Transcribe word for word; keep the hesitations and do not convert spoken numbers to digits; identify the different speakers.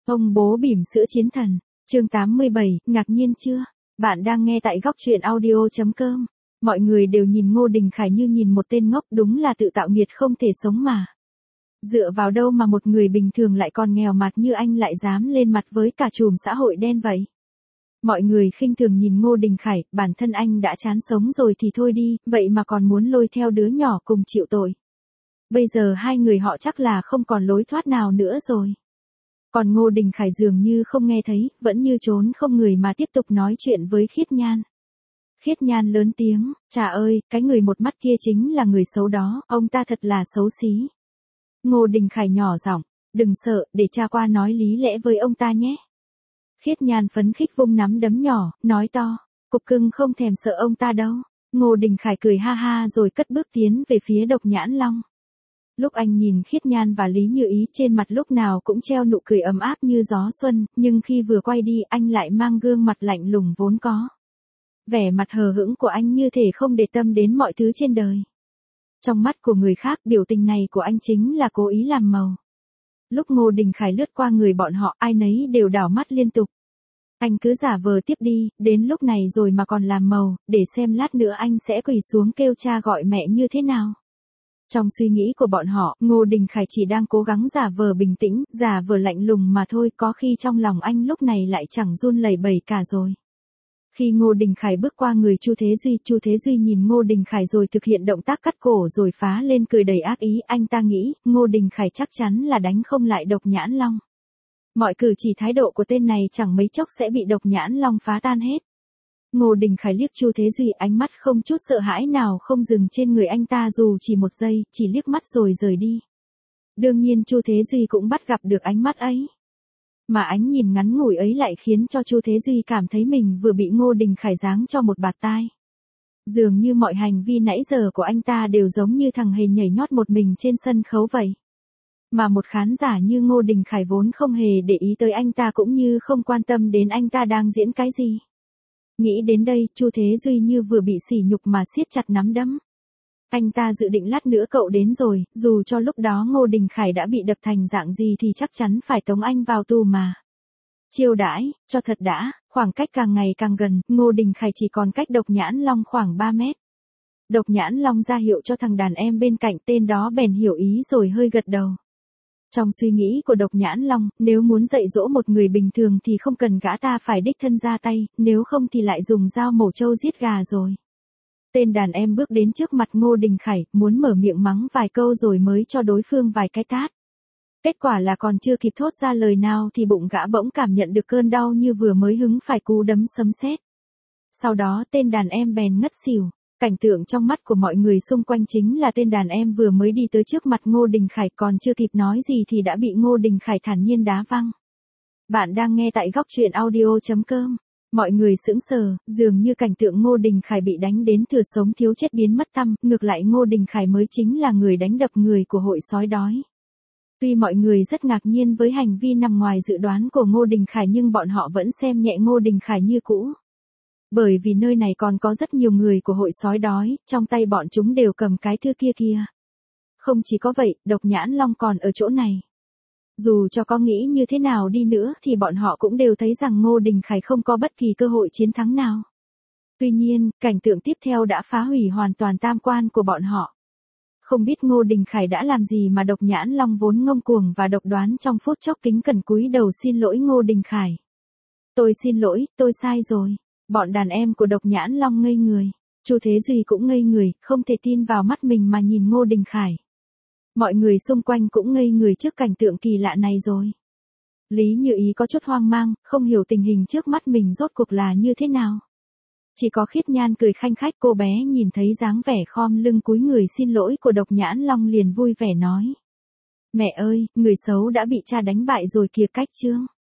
Speaker 1: Ông bố bỉm sữa chiến thần, chương tám mươi bảy, ngạc nhiên chưa? Bạn đang nghe tại góc truyện audio.com. Mọi người đều nhìn Ngô Đình Khải như nhìn một tên ngốc, đúng là tự tạo nghiệt không thể sống mà. Dựa vào đâu mà một người bình thường lại còn nghèo mặt như anh lại dám lên mặt với cả chùm xã hội đen vậy? Mọi người khinh thường nhìn Ngô Đình Khải, bản thân anh đã chán sống rồi thì thôi đi, vậy mà còn muốn lôi theo đứa nhỏ cùng chịu tội. Bây giờ hai người họ chắc là không còn lối thoát nào nữa rồi. Còn Ngô Đình Khải dường như không nghe thấy, vẫn như trốn không người mà tiếp tục nói chuyện với Khiết Nhan. Khiết Nhan lớn tiếng, chà ơi, cái người một mắt kia chính là người xấu đó, ông ta thật là xấu xí. Ngô Đình Khải nhỏ giọng, đừng sợ, để cha qua nói lý lẽ với ông ta nhé. Khiết Nhan phấn khích vung nắm đấm nhỏ, nói to, cục cưng không thèm sợ ông ta đâu. Ngô Đình Khải cười ha ha rồi cất bước tiến về phía Độc Nhãn Long. Lúc anh nhìn Khiết Nhan và Lý Như Ý trên mặt lúc nào cũng treo nụ cười ấm áp như gió xuân, nhưng khi vừa quay đi anh lại mang gương mặt lạnh lùng vốn có. Vẻ mặt hờ hững của anh như thể không để tâm đến mọi thứ trên đời. Trong mắt của người khác biểu tình này của anh chính là cố ý làm màu. Lúc Ngô Đình Khải lướt qua người bọn họ ai nấy đều đảo mắt liên tục. Anh cứ giả vờ tiếp đi, đến lúc này rồi mà còn làm màu, để xem lát nữa anh sẽ quỳ xuống kêu cha gọi mẹ như thế nào. Trong suy nghĩ của bọn họ, Ngô Đình Khải chỉ đang cố gắng giả vờ bình tĩnh, giả vờ lạnh lùng mà thôi, có khi trong lòng anh lúc này lại chẳng run lẩy bẩy cả rồi. Khi Ngô Đình Khải bước qua người Chu Thế Duy, Chu Thế Duy nhìn Ngô Đình Khải rồi thực hiện động tác cắt cổ rồi phá lên cười đầy ác ý, anh ta nghĩ, Ngô Đình Khải chắc chắn là đánh không lại Độc Nhãn Long. Mọi cử chỉ thái độ của tên này chẳng mấy chốc sẽ bị Độc Nhãn Long phá tan hết. Ngô Đình Khải liếc Chu Thế Duy, ánh mắt không chút sợ hãi nào không dừng trên người anh ta dù chỉ một giây, chỉ liếc mắt rồi rời đi. Đương nhiên Chu Thế Duy cũng bắt gặp được ánh mắt ấy. Mà ánh nhìn ngắn ngủi ấy lại khiến cho Chu Thế Duy cảm thấy mình vừa bị Ngô Đình Khải giáng cho một bạt tai. Dường như mọi hành vi nãy giờ của anh ta đều giống như thằng hề nhảy nhót một mình trên sân khấu vậy. Mà một khán giả như Ngô Đình Khải vốn không hề để ý tới anh ta cũng như không quan tâm đến anh ta đang diễn cái gì. Nghĩ đến đây, Chu Thế Duy như vừa bị sỉ nhục mà siết chặt nắm đấm. Anh ta dự định lát nữa cậu đến rồi, dù cho lúc đó Ngô Đình Khải đã bị đập thành dạng gì thì chắc chắn phải tống anh vào tù mà. Chiêu đãi, cho thật đã, khoảng cách càng ngày càng gần, Ngô Đình Khải chỉ còn cách Độc Nhãn Long khoảng ba mét. Độc Nhãn Long ra hiệu cho thằng đàn em bên cạnh, tên đó bèn hiểu ý rồi hơi gật đầu. Trong suy nghĩ của Độc Nhãn Long, nếu muốn dạy dỗ một người bình thường thì không cần gã ta phải đích thân ra tay, nếu không thì lại dùng dao mổ trâu giết gà rồi. Tên đàn em bước đến trước mặt Ngô Đình Khải, muốn mở miệng mắng vài câu rồi mới cho đối phương vài cái tát. Kết quả là còn chưa kịp thốt ra lời nào thì bụng gã bỗng cảm nhận được cơn đau như vừa mới hứng phải cú đấm sấm sét. Sau đó tên đàn em bèn ngất xỉu. Cảnh tượng trong mắt của mọi người xung quanh chính là tên đàn em vừa mới đi tới trước mặt Ngô Đình Khải còn chưa kịp nói gì thì đã bị Ngô Đình Khải thản nhiên đá văng. Bạn đang nghe tại góc truyện audio.com. Mọi người sững sờ, dường như cảnh tượng Ngô Đình Khải bị đánh đến thừa sống thiếu chết biến mất tăm, ngược lại Ngô Đình Khải mới chính là người đánh đập người của hội sói đói. Tuy mọi người rất ngạc nhiên với hành vi nằm ngoài dự đoán của Ngô Đình Khải nhưng bọn họ vẫn xem nhẹ Ngô Đình Khải như cũ. Bởi vì nơi này còn có rất nhiều người của hội sói đói, trong tay bọn chúng đều cầm cái thưa kia kia. Không chỉ có vậy, Độc Nhãn Long còn ở chỗ này. Dù cho có nghĩ như thế nào đi nữa thì bọn họ cũng đều thấy rằng Ngô Đình Khải không có bất kỳ cơ hội chiến thắng nào. Tuy nhiên, cảnh tượng tiếp theo đã phá hủy hoàn toàn tam quan của bọn họ. Không biết Ngô Đình Khải đã làm gì mà Độc Nhãn Long vốn ngông cuồng và độc đoán trong phút chốc kính cẩn cúi đầu xin lỗi Ngô Đình Khải. Tôi xin lỗi, tôi sai rồi. Bọn đàn em của Độc Nhãn Long ngây người. Chu Thế Duy cũng ngây người, không thể tin vào mắt mình mà nhìn Ngô Đình Khải. Mọi người xung quanh cũng ngây người trước cảnh tượng kỳ lạ này rồi. Lý Như Ý có chút hoang mang, không hiểu tình hình trước mắt mình rốt cuộc là như thế nào. Chỉ có Khiết Nhan cười khanh khách, cô bé nhìn thấy dáng vẻ khom lưng cúi người xin lỗi của Độc Nhãn Long liền vui vẻ nói. Mẹ ơi, người xấu đã bị cha đánh bại rồi kìa cách chương.